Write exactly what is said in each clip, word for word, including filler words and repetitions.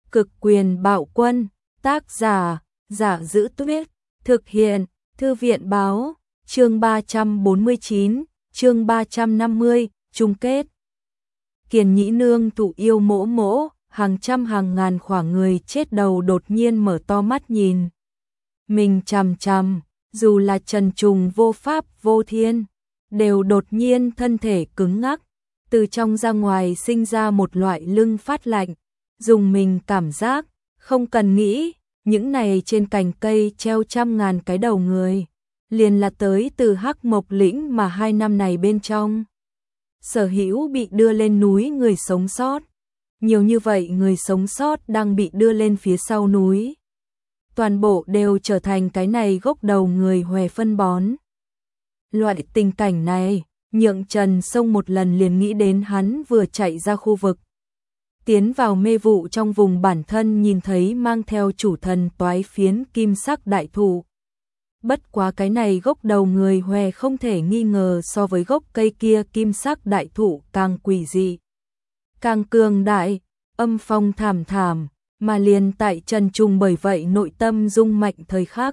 Cực quyền bạo quân, tác giả, Giả Giữ Tuyết, thực hiện, Thư viện báo, chương ba trăm bốn mươi chín, chương ba trăm năm mươi, chung kết. Kiền Nhĩ Nương thụ yêu mỗ mỗ, hàng trăm hàng ngàn khỏa người chết đầu đột nhiên mở to mắt nhìn. Mình chằm chằm, dù là Trần Trùng vô pháp vô thiên, đều đột nhiên thân thể cứng ngắc, từ trong ra ngoài sinh ra một loại lưng phát lạnh, dùng mình cảm giác, không cần nghĩ, những này trên cành cây treo trăm ngàn cái đầu người, liền là tới từ Hắc Mộc Lĩnh mà hai năm này bên trong. Sở hữu bị đưa lên núi người sống sót, nhiều như vậy người sống sót đang bị đưa lên phía sau núi. Toàn bộ đều trở thành cái này gốc đầu người hòe phân bón. Loại tình cảnh này, nhượng Trần Sông một lần liền nghĩ đến hắn vừa chạy ra khu vực. Tiến vào mê vụ trong vùng bản thân nhìn thấy mang theo chủ thần toái phiến kim sắc đại thụ. Bất quá cái này gốc đầu người hòe không thể nghi ngờ so với gốc cây kia kim sắc đại thụ càng quỷ dị, càng cường đại, âm phong thảm thảm, mà liền tại Trần Trùng bởi vậy nội tâm rung mạnh thời khắc.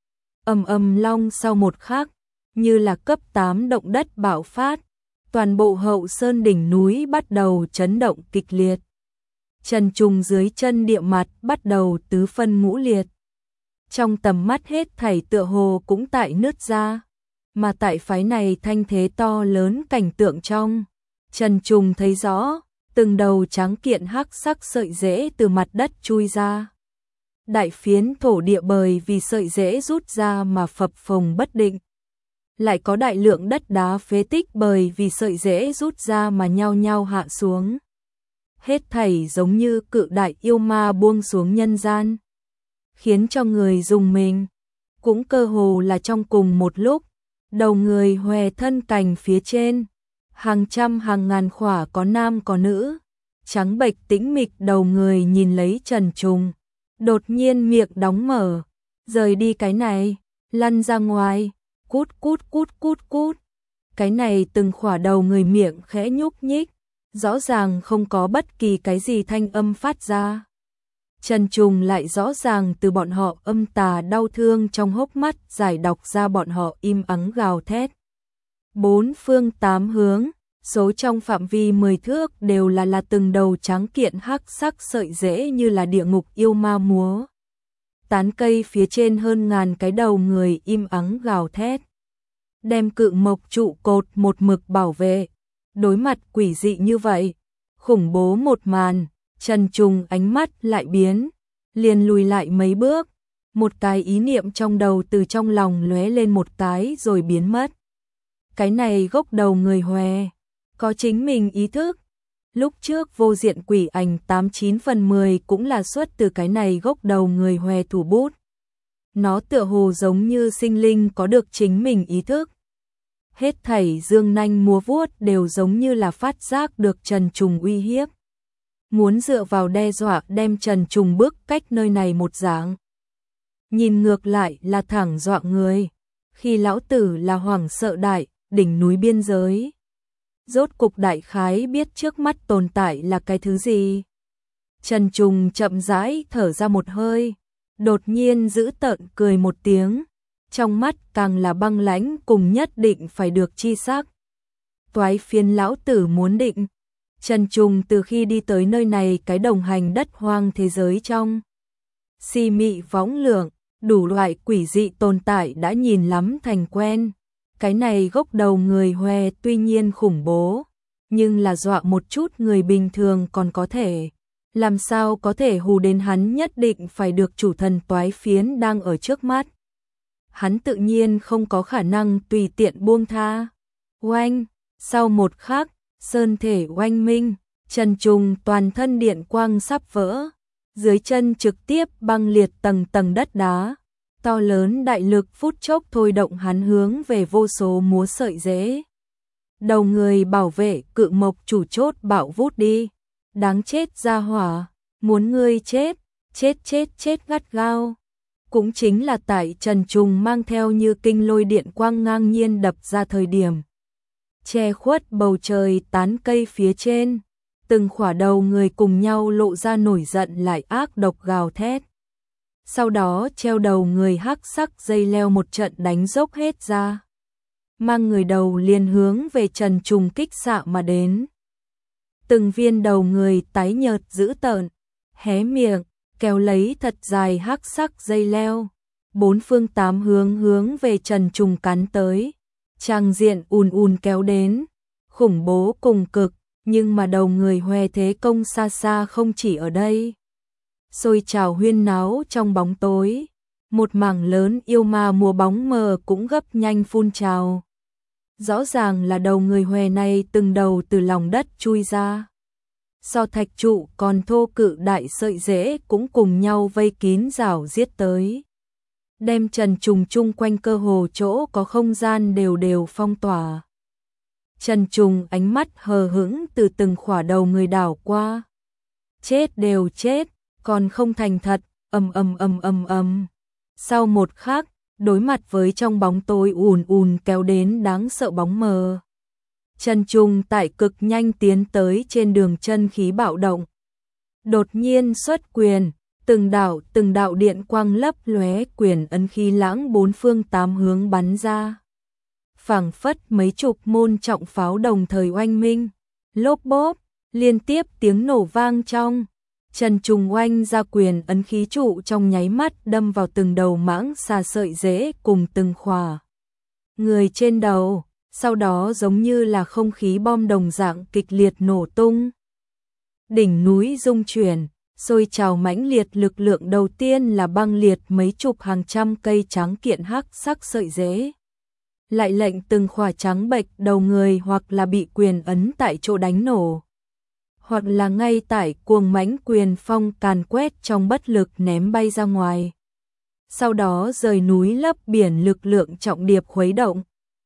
Ầm ầm long sau một khắc, như là cấp tám động đất bạo phát, toàn bộ Hậu Sơn đỉnh núi bắt đầu chấn động kịch liệt. Trần Trùng dưới chân địa mặt bắt đầu tứ phân ngũ liệt. Trong tầm mắt hết thảy tựa hồ cũng tại nứt ra, mà tại phái này thanh thế to lớn cảnh tượng trong, Trần Trùng thấy rõ, từng đầu trắng kiện hắc sắc sợi rễ từ mặt đất chui ra. Đại phiến thổ địa bởi vì sợi rễ rút ra mà phập phồng bất định. Lại có đại lượng đất đá phế tích bởi vì sợi rễ rút ra mà nhao nhao hạ xuống. Hết thảy giống như cự đại yêu ma buông xuống nhân gian, khiến cho người dùng mình. Cũng cơ hồ là trong cùng một lúc, đầu người hòe thân cành phía trên, hàng trăm hàng ngàn khỏa có nam có nữ, trắng bệch tĩnh mịch đầu người nhìn lấy Trần Trùng, đột nhiên miệng đóng mở, rời đi cái này, lăn ra ngoài, cút cút cút cút cút. Cái này từng khỏa đầu người miệng khẽ nhúc nhích, rõ ràng không có bất kỳ cái gì thanh âm phát ra. Trần Trùng lại rõ ràng từ bọn họ âm tà đau thương trong hốc mắt giải đọc ra bọn họ im ắng gào thét. Bốn phương tám hướng, số trong phạm vi mười thước đều là là từng đầu trắng kiện hắc sắc sợi rễ như là địa ngục yêu ma múa. Tán cây phía trên hơn ngàn cái đầu người im ắng gào thét, đem cự mộc trụ cột một mực bảo vệ. Đối mặt quỷ dị như vậy, khủng bố một màn, Trần Trùng ánh mắt lại biến, liền lùi lại mấy bước, một cái ý niệm trong đầu từ trong lòng lóe lên một cái rồi biến mất. Cái này gốc đầu người hòe, có chính mình ý thức. Lúc trước vô diện quỷ ảnh tám chín phần mười cũng là xuất từ cái này gốc đầu người hòe thủ bút. Nó tựa hồ giống như sinh linh có được chính mình ý thức. Hết thảy dương nanh múa vuốt đều giống như là phát giác được Trần Trùng uy hiếp, muốn dựa vào đe dọa đem Trần Trùng bước cách nơi này một dạng. Nhìn ngược lại là thẳng dọa người, khi lão tử là Hoàng Sợ Đại, đỉnh núi biên giới. Rốt cục đại khái biết trước mắt tồn tại là cái thứ gì. Trần Trùng chậm rãi thở ra một hơi, đột nhiên giữ tợn cười một tiếng, trong mắt càng là băng lãnh cùng nhất định phải được chi sắc. Toái phiến lão tử muốn định. Trần Trùng từ khi đi tới nơi này cái đồng hành đất hoang thế giới trong, si mị võng lượng, đủ loại quỷ dị tồn tại đã nhìn lắm thành quen. Cái này gốc đầu người hòe tuy nhiên khủng bố, nhưng là dọa một chút người bình thường còn có thể. Làm sao có thể hù đến hắn nhất định phải được chủ thần toái phiến đang ở trước mắt. Hắn tự nhiên không có khả năng tùy tiện buông tha. Oanh, sau một khắc, sơn thể oanh minh, Trần Trùng toàn thân điện quang sắp vỡ, dưới chân trực tiếp băng liệt tầng tầng đất đá, to lớn đại lực phút chốc thôi động hắn hướng về vô số múa sợi rễ. Đầu người bảo vệ cự mộc chủ chốt bạo vút đi, đáng chết ra hỏa, muốn ngươi chết, chết chết chết gắt gao. Cũng chính là tại Trần Trùng mang theo như kinh lôi điện quang ngang nhiên đập ra thời điểm, che khuất bầu trời tán cây phía trên, từng khỏa đầu người cùng nhau lộ ra nổi giận lại ác độc gào thét. Sau đó treo đầu người hắc sắc dây leo một trận đánh dốc hết ra. Mang người đầu liền hướng về Trần Trùng kích xạ mà đến. Từng viên đầu người tái nhợt dữ tợn, hé miệng, kéo lấy thật dài hắc sắc dây leo. Bốn phương tám hướng hướng về Trần Trùng cắn tới. Tràng diện ùn ùn kéo đến, khủng bố cùng cực, nhưng mà đầu người hoe thế công xa xa không chỉ ở đây. Xôi trào huyên náo trong bóng tối, một mảng lớn yêu ma mùa bóng mờ cũng gấp nhanh phun trào. Rõ ràng là đầu người hoe này từng đầu từ lòng đất chui ra. So thạch trụ còn thô cự đại sợi rễ cũng cùng nhau vây kín rào giết tới. Đem Trần Trùng chung quanh cơ hồ chỗ có không gian đều đều phong tỏa. Trần Trùng ánh mắt hờ hững từ từng khỏa đầu người đảo qua. Chết đều chết, còn không thành thật, ầm ầm ầm ầm ầm. Sau một khắc, đối mặt với trong bóng tối ùn ùn kéo đến đáng sợ bóng mờ. Trần Trùng tại cực nhanh tiến tới trên đường chân khí bạo động. Đột nhiên xuất quyền, từng đạo từng đạo điện quang lấp lóe, quyền ấn khí lãng bốn phương tám hướng bắn ra. Phảng phất mấy chục môn trọng pháo đồng thời oanh minh, lốp bốp, liên tiếp tiếng nổ vang trong. Trần Trùng oanh ra quyền ấn khí trụ trong nháy mắt đâm vào từng đầu mãng xà sợi rễ cùng từng khỏa người trên đầu, sau đó giống như là không khí bom đồng dạng kịch liệt nổ tung. Đỉnh núi rung chuyển, sôi trào mãnh liệt, lực lượng đầu tiên là băng liệt mấy chục hàng trăm cây trắng kiện hắc sắc sợi rễ. Lại lệnh từng khỏa trắng bệch đầu người hoặc là bị quyền ấn tại chỗ đánh nổ, hoặc là ngay tại cuồng mãnh quyền phong càn quét trong bất lực ném bay ra ngoài. Sau đó rời núi lấp biển, lực lượng trọng điệp khuấy động.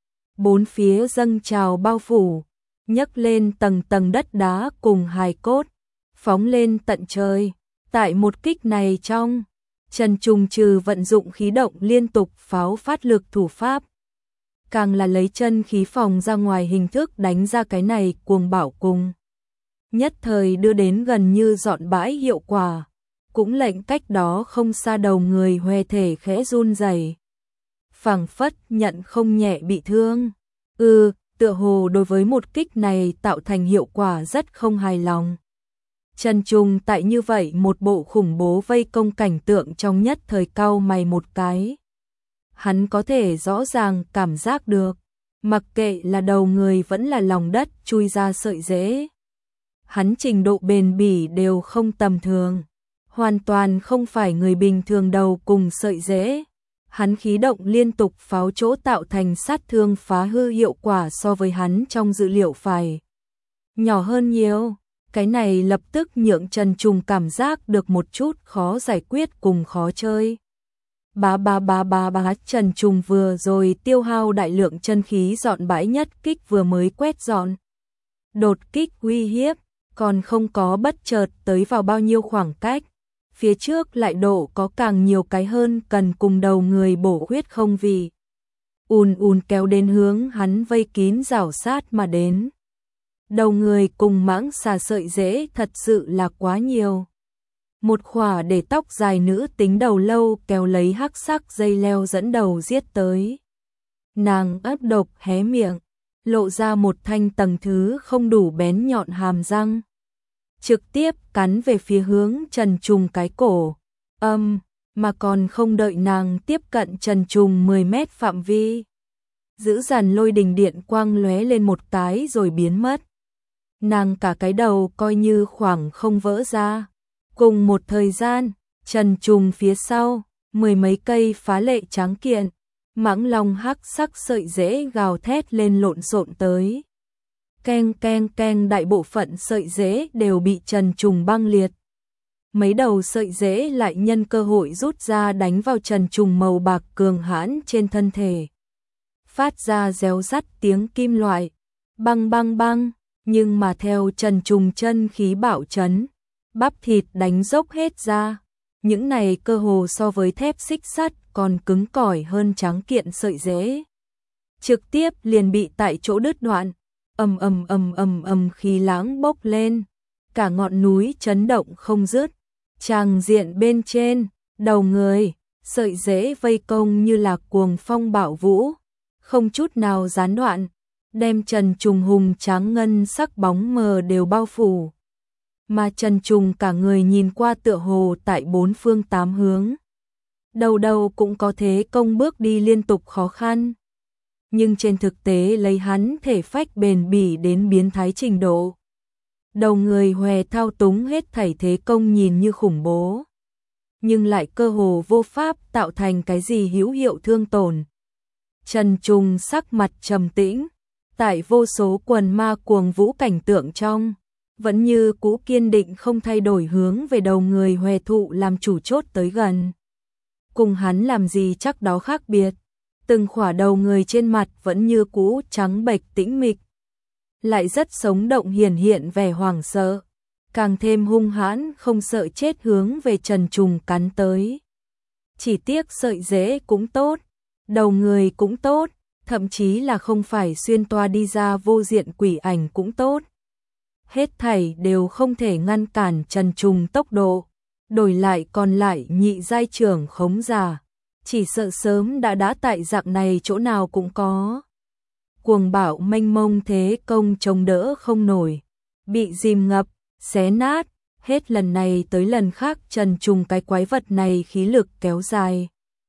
Bốn phía dâng trào bao phủ, nhấc lên tầng tầng đất đá cùng hài cốt, phóng lên tận trời. Tại một kích này trong, Trần Trùng trừ vận dụng khí động liên tục pháo phát lực thủ pháp, càng là lấy chân khí phòng ra ngoài hình thức đánh ra cái này cuồng bạo cùng. Nhất thời đưa đến gần như dọn bãi hiệu quả, cũng lệnh cách đó không xa đầu người hoe thể khẽ run rẩy, phảng phất nhận không nhẹ bị thương. Ừ, tựa hồ đối với một kích này tạo thành hiệu quả rất không hài lòng. Trần Trùng tại như vậy một bộ khủng bố vây công cảnh tượng trong nhất thời cau mày một cái. Hắn có thể rõ ràng cảm giác được, mặc kệ là đầu người vẫn là lòng đất chui ra sợi rễ, hắn trình độ bền bỉ đều không tầm thường, hoàn toàn không phải người bình thường đầu cùng sợi rễ. Hắn khí động liên tục pháo chỗ tạo thành sát thương phá hư hiệu quả so với hắn trong dự liệu phải nhỏ hơn nhiều. Cái này lập tức nhượng Trần Trùng cảm giác được một chút khó giải quyết cùng khó chơi. Bá bá bá bá bá, Trần Trùng vừa rồi tiêu hao đại lượng chân khí dọn bãi nhất kích vừa mới quét dọn. Đột kích uy hiếp, còn không có bất chợt tới vào bao nhiêu khoảng cách. Phía trước lại độ có càng nhiều cái hơn cần cùng đầu người bổ huyết không vì. Ùn ùn kéo đến hướng hắn vây kín rảo sát mà đến. Đầu người cùng mãng xà sợi rễ thật sự là quá nhiều. Một khỏa để tóc dài nữ tính đầu lâu kéo lấy hắc sắc dây leo dẫn đầu giết tới. Nàng ấp độc hé miệng, lộ ra một thanh tầng thứ không đủ bén nhọn hàm răng, trực tiếp cắn về phía hướng Trần Trùng cái cổ. Âm, um, mà còn không đợi nàng tiếp cận Trần Trùng mười mét phạm vi, dữ dằn lôi đình điện quang lóe lên một cái rồi biến mất. Nàng cả cái đầu coi như khoảng không vỡ ra. Cùng một thời gian, Trần Trùng phía sau, mười mấy cây phá lệ tráng kiện, mãng long hắc sắc sợi rễ gào thét lên lộn xộn tới. Keng keng keng, đại bộ phận sợi rễ đều bị Trần Trùng băng liệt. Mấy đầu sợi rễ lại nhân cơ hội rút ra đánh vào Trần Trùng màu bạc cường hãn trên thân thể. Phát ra réo rắt tiếng kim loại, băng băng băng, nhưng mà theo Trần Trùng chân khí bạo chấn, bắp thịt đánh dốc hết ra. Những này cơ hồ so với thép xích sắt còn cứng cỏi hơn tráng kiện sợi rễ. Trực tiếp liền bị tại chỗ đứt đoạn, ầm ầm ầm ầm ầm, khí lãng bốc lên, cả ngọn núi chấn động không dứt. Tràng diện bên trên, đầu người, sợi rễ vây công như là cuồng phong bạo vũ, không chút nào gián đoạn, đem Trần Trùng hùng tráng ngân sắc bóng mờ đều bao phủ. Mà Trần Trùng cả người nhìn qua tựa hồ tại bốn phương tám hướng. Đầu đầu cũng có thế công bước đi liên tục khó khăn. Nhưng trên thực tế lấy hắn thể phách bền bỉ đến biến thái trình độ. Đầu người hòe thao túng hết thảy thế công nhìn như khủng bố. Nhưng lại cơ hồ vô pháp tạo thành cái gì hữu hiệu thương tổn. Trần Trùng sắc mặt trầm tĩnh, tại vô số quần ma cuồng vũ cảnh tượng trong, vẫn như cũ kiên định không thay đổi hướng về đầu người hòe thụ làm chủ chốt tới gần. Cùng hắn làm gì chắc đó khác biệt, từng khỏa đầu người trên mặt vẫn như cũ trắng bệch tĩnh mịch. Lại rất sống động hiển hiện vẻ hoảng sợ, càng thêm hung hãn không sợ chết hướng về Trần Trùng cắn tới. Chỉ tiếc sợi rễ cũng tốt, đầu người cũng tốt, thậm chí là không phải xuyên toa đi ra vô diện quỷ ảnh cũng tốt. Hết thảy đều không thể ngăn cản Trần Trùng tốc độ, đổi lại còn lại nhị giai trưởng khống giả, chỉ sợ sớm đã đã tại dạng này chỗ nào cũng có. Cuồng bạo mênh mông thế công chống đỡ không nổi, bị dìm ngập, xé nát, hết lần này tới lần khác Trần Trùng cái quái vật này khí lực kéo dài.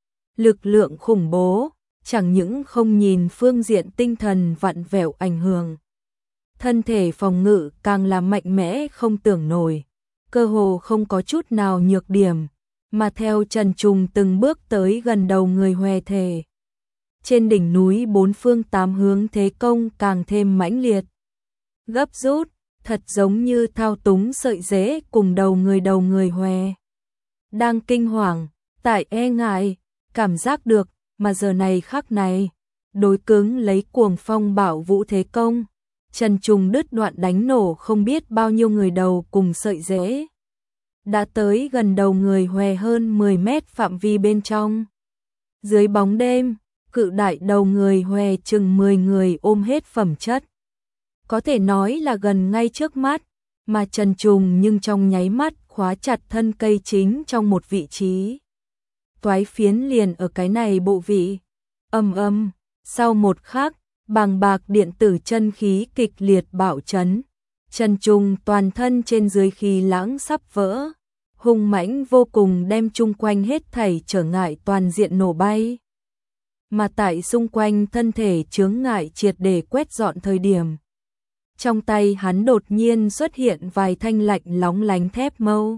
Lực lượng khủng bố, chẳng những không nhìn phương diện tinh thần vặn vẹo ảnh hưởng. Thân thể phòng ngự càng là mạnh mẽ không tưởng nổi, cơ hồ không có chút nào nhược điểm, mà theo Trần Trùng từng bước tới gần đầu người hòe thể. Trên đỉnh núi bốn phương tám hướng thế công càng thêm mãnh liệt. Gấp rút, thật giống như thao túng sợi rễ cùng đầu người đầu người hòe. Đang kinh hoàng, tại e ngại, cảm giác được, mà giờ này khắc này, đối cứng lấy cuồng phong bạo vũ thế công. Trần Trùng đứt đoạn đánh nổ không biết bao nhiêu người đầu cùng sợi rễ. Đã tới gần đầu người hòe hơn mười mét phạm vi bên trong. Dưới bóng đêm, cự đại đầu người hòe chừng mười người ôm hết phẩm chất. Có thể nói là gần ngay trước mắt, mà Trần Trùng nhưng trong nháy mắt khóa chặt thân cây chính trong một vị trí. Toái phiến liền ở cái này bộ vị. Âm âm, sau một khắc, bàng bạc điện tử chân khí kịch liệt bạo chấn. Trần Trùng toàn thân trên dưới khí lãng sắp vỡ, hung mãnh vô cùng đem chung quanh hết thảy trở ngại toàn diện nổ bay. Mà tại xung quanh thân thể chướng ngại triệt để quét dọn thời điểm. Trong tay hắn đột nhiên xuất hiện vài thanh lạnh lóng lánh thép mâu.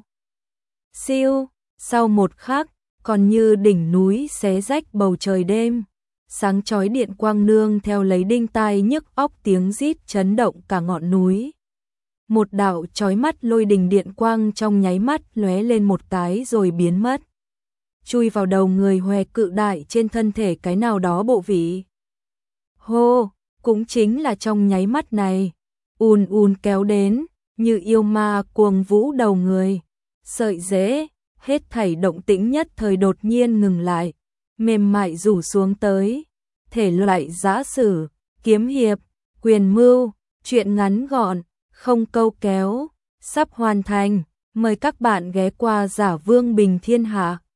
Siêu, sau một khắc, còn như đỉnh núi xé rách bầu trời đêm. Sáng chói điện quang nương theo lấy đinh tai nhức óc tiếng rít chấn động cả ngọn núi. Một đạo chói mắt lôi đình điện quang trong nháy mắt lóe lên một cái rồi biến mất. Chui vào đầu người hòe cự đại trên thân thể cái nào đó bộ vị. Hô, cũng chính là trong nháy mắt này, ùn ùn kéo đến, như yêu ma cuồng vũ đầu người. Sợi rễ, hết thảy động tĩnh nhất thời đột nhiên ngừng lại, mềm mại rủ xuống tới. Thể loại giã sử, kiếm hiệp, quyền mưu, truyện ngắn gọn, không câu kéo, sắp hoàn thành. Mời các bạn ghé qua Giả Vương Bình Thiên Hạ.